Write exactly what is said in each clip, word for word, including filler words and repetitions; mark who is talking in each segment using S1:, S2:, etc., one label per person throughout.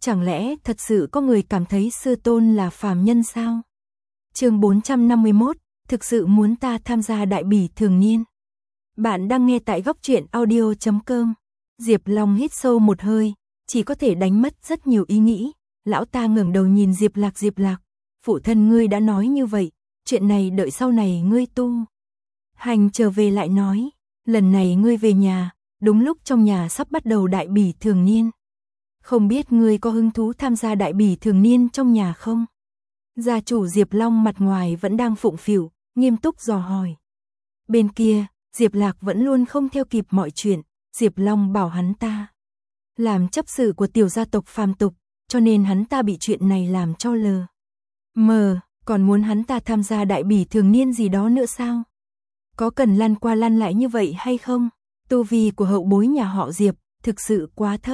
S1: Chẳng lẽ thật sự có người cảm thấy sư tôn là phàm nhân sao? Chương bốn trăm năm mươi mốt, thực sự muốn ta tham gia đại bỉ thường niên. Bạn đang nghe tại góc truyện audio chấm com. Diệp Long hít sâu một hơi, chỉ có thể đánh mất rất nhiều ý nghĩ. Lão ta ngẩng đầu nhìn Diệp Lạc, Diệp Lạc, phụ thân ngươi đã nói như vậy, chuyện này đợi sau này ngươi tu hành trở về lại nói. Lần này ngươi về nhà, đúng lúc trong nhà sắp bắt đầu đại bỉ thường niên. Không biết ngươi có hứng thú tham gia đại bỉ thường niên trong nhà không? Gia chủ Diệp Long mặt ngoài vẫn đang phụng phịu, nghiêm túc dò hỏi. Bên kia, Diệp Lạc vẫn luôn không theo kịp mọi chuyện. Diệp Long bảo hắn ta làm chấp sự của tiểu gia tộc phàm tục, cho nên hắn ta bị chuyện này làm cho lờ mờ, còn muốn hắn ta tham gia đại bỉ thường niên gì đó nữa sao? Có cần lăn qua lăn lại như vậy hay không? Tu vi của hậu bối nhà họ Diệp thực sự quá thấp.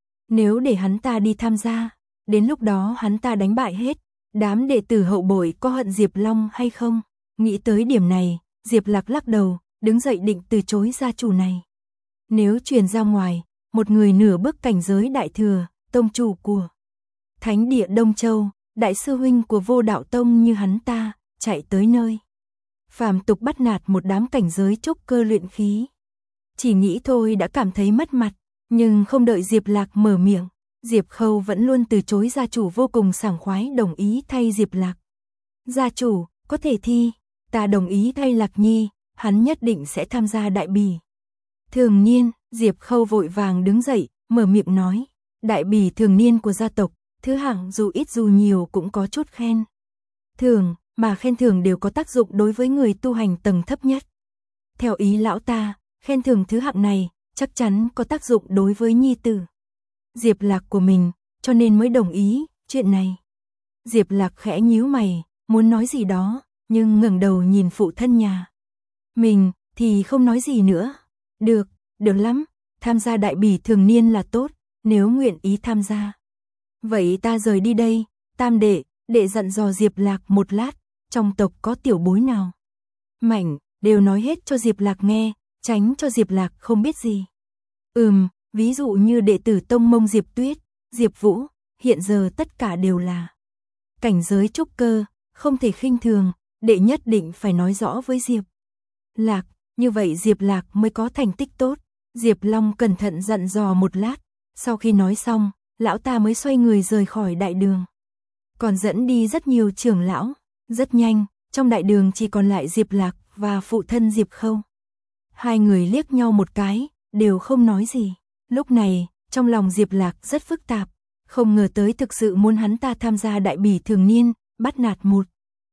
S1: Nếu để hắn ta đi tham gia, đến lúc đó hắn ta đánh bại hết đám đệ tử hậu bối, có hận Diệp Long hay không? Nghĩ tới điểm này, Diệp Lạc lắc đầu, đứng dậy định từ chối gia chủ này. Nếu truyền ra ngoài, một người nửa bước cảnh giới đại thừa, tông chủ của Thánh địa Đông Châu, đại sư huynh của Vô Đạo Tông như hắn ta, chạy tới nơi phàm tục bắt nạt một đám cảnh giới trúc cơ luyện khí. Chỉ nghĩ thôi đã cảm thấy mất mặt, nhưng không đợi Diệp Lạc mở miệng, Diệp Khâu vẫn luôn từ chối, gia chủ vô cùng sảng khoái đồng ý thay Diệp Lạc. Gia chủ, có thể thi, ta đồng ý thay Lạc Nhi, hắn nhất định sẽ tham gia đại bỉ thường niên. Diệp Khâu vội vàng đứng dậy, mở miệng nói, đại bỉ thường niên của gia tộc, thứ hạng dù ít dù nhiều cũng có chút khen thưởng, mà khen thưởng đều có tác dụng đối với người tu hành tầng thấp nhất. Theo ý lão ta, khen thưởng thứ hạng này chắc chắn có tác dụng đối với nhi tử Diệp Lạc của mình, cho nên mới đồng ý chuyện này. Diệp Lạc khẽ nhíu mày, muốn nói gì đó, nhưng ngẩng đầu nhìn phụ thân nhà mình thì không nói gì nữa. Được, được lắm, tham gia đại bỉ thường niên là tốt, nếu nguyện ý tham gia. Vậy ta rời đi đây. Tam đệ, đệ dặn dò Diệp Lạc một lát, trong tộc có tiểu bối nào mạnh, đều nói hết cho Diệp Lạc nghe, tránh cho Diệp Lạc không biết gì. Ừm, ví dụ như đệ tử tông mông Diệp Tuyết, Diệp Vũ, hiện giờ tất cả đều là cảnh giới trúc cơ, không thể khinh thường, đệ nhất định phải nói rõ với Diệp Lạc, như vậy Diệp Lạc mới có thành tích tốt. Diệp Long cẩn thận dặn dò một lát, sau khi nói xong, lão ta mới xoay người rời khỏi đại đường, còn dẫn đi rất nhiều trưởng lão. Rất nhanh, trong đại đường chỉ còn lại Diệp Lạc và phụ thân Diệp Khâu. Hai người liếc nhau một cái, đều không nói gì. Lúc này, trong lòng Diệp Lạc rất phức tạp, không ngờ tới thực sự muốn hắn ta tham gia đại bỉ thường niên, bắt nạt một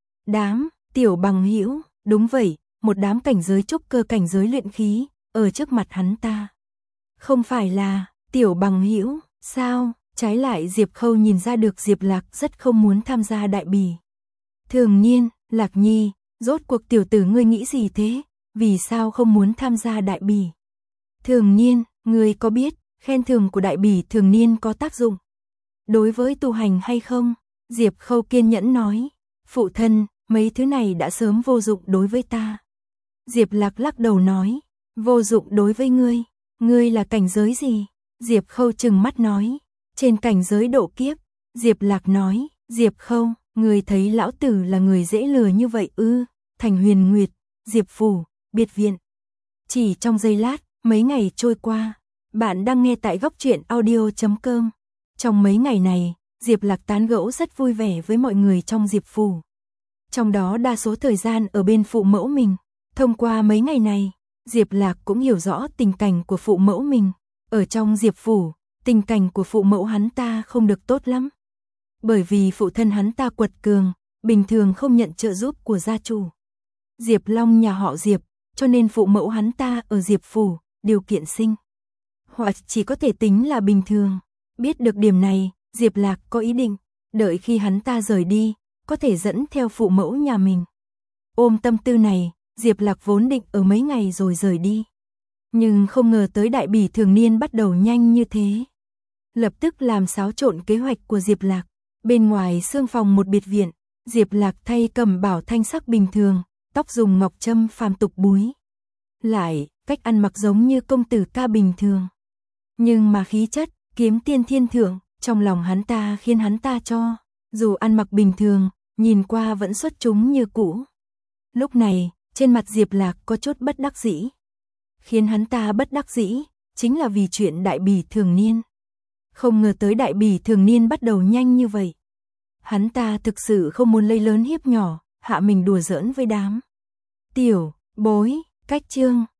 S1: đám tiểu bằng hữu. Đúng vậy, một đám cảnh giới trúc cơ, cảnh giới luyện khí, ở trước mặt hắn ta. Không phải là tiểu bằng hữu, sao? Trái lại Diệp Khâu nhìn ra được Diệp Lạc rất không muốn tham gia đại bỉ thường niên. Lạc Nhi, rốt cuộc tiểu tử ngươi nghĩ gì thế? Vì sao không muốn tham gia đại bỉ thường niên? Ngươi có biết khen thưởng của đại bỉ thường niên có tác dụng đối với tu hành hay không? Diệp Khâu kiên nhẫn nói, phụ thân, mấy thứ này đã sớm vô dụng đối với ta. Diệp Lạc lắc đầu nói, vô dụng đối với ngươi? Ngươi là cảnh giới gì? Diệp Khâu trừng mắt nói, trên cảnh giới độ kiếp. Diệp Lạc nói, Diệp Khâu, ngươi thấy lão tử là người dễ lừa như vậy ư? Thành Huyền Nguyệt, Diệp Phủ, biệt viện. Chỉ trong giây lát, mấy ngày trôi qua. Bạn đang nghe tại góc truyện audio chấm com. Trong mấy ngày này, Diệp Lạc tán gẫu rất vui vẻ với mọi người trong Diệp Phủ. Trong đó đa số thời gian ở bên phụ mẫu mình. Thông qua mấy ngày này, Diệp Lạc cũng hiểu rõ tình cảnh của phụ mẫu mình. Ở trong Diệp Phủ, tình cảnh của phụ mẫu hắn ta không được tốt lắm. Bởi vì phụ thân hắn ta quật cường, bình thường không nhận trợ giúp của gia chủ Diệp Long nhà họ Diệp, cho nên phụ mẫu hắn ta ở Diệp Phủ, điều kiện sinh hoặc chỉ có thể tính là bình thường. Biết được điểm này, Diệp Lạc có ý định, đợi khi hắn ta rời đi, có thể dẫn theo phụ mẫu nhà mình. Ôm tâm tư này, Diệp Lạc vốn định ở mấy ngày rồi rời đi. Nhưng không ngờ tới đại bỉ thường niên bắt đầu nhanh như thế. Lập tức làm xáo trộn kế hoạch của Diệp Lạc. Bên ngoài xương phòng một biệt viện, Diệp Lạc thay cẩm bảo thanh sắc bình thường, tóc dùng ngọc trâm phàm tục búi lại, cách ăn mặc giống như công tử ca bình thường. Nhưng mà khí chất, kiếm tiên thiên thượng, Trong lòng hắn ta khiến hắn ta cho, dù ăn mặc bình thường, nhìn qua vẫn xuất chúng như cũ. Lúc này, trên mặt Diệp Lạc có chút bất đắc dĩ. Khiến hắn ta bất đắc dĩ, chính là vì chuyện đại bỉ thường niên. Không ngờ tới đại bỉ thường niên bắt đầu nhanh như vậy. Hắn ta thực sự không muốn lấy lớn hiếp nhỏ, hạ mình đùa giỡn với đám tiểu bối, cách chương.